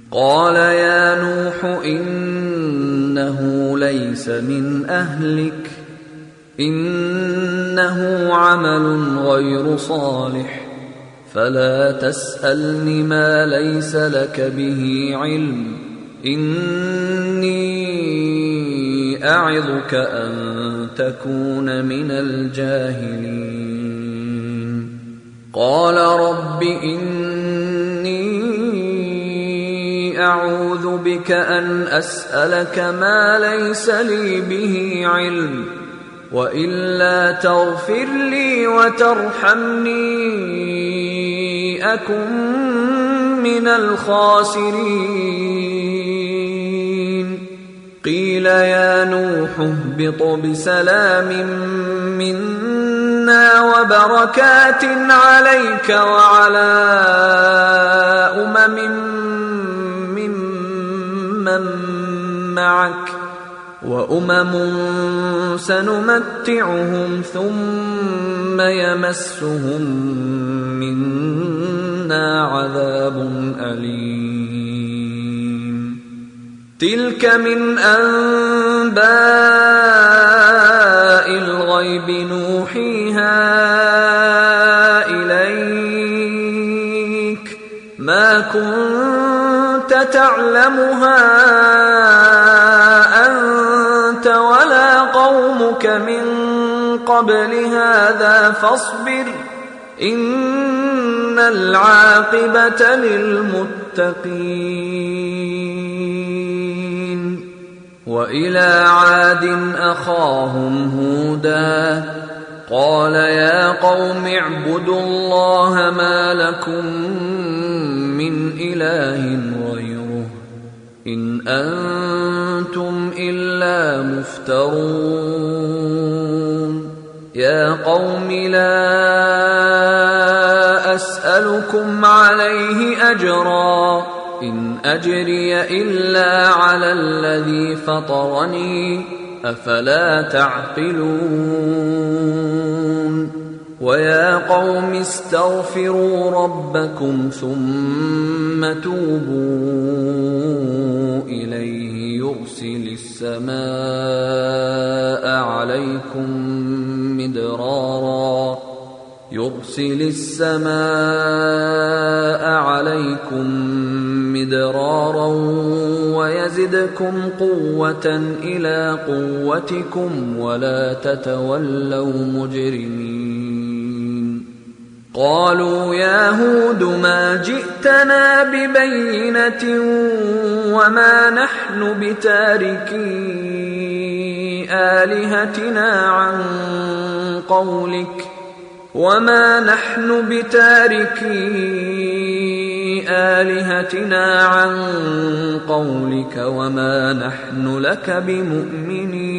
قال يا نوح إنه ليس من أهلك إنه عمل غير صالح فلا تسألني ما ليس لك به علم إني أعظك أن تكون من الجاهلين قال رب إني أعوذ بك أن أسألك ما ليس لي به علم وإلا تغفر لي وترحمني أكن من الخاسرين قيل يا نوح اهبط بسلام منا وبركات عليك وعلى ممن معك وأمم سنمتعهم ثم يمسهم منا عذاب أليم تلك من أنباء الغيب نوحيها إليك ما كنت تعلمها أنت ولا قومك من قبل هذا فاصبر إن العاقبة للمتقين وإلى عاد أخاهم هودا قال يا قوم اعبدوا الله ما لكم من إله غيره إن أنتم إلا مفترون يا قوم لا أسألكم عليه أجرا إن أجري إلا على الذي فطرني أفلا تعقلون ويا قوم استغفروا ربكم ثم توبوا إليه يرسل السماء عليكم مدرارا ويزدكم قوة إلى قوتكم ولا تتولوا مجرمين قالوا يا هود ما جئتنا ببينة وما نحن بتاركي آلهتنا عن قولك وما نحن لك بمؤمنين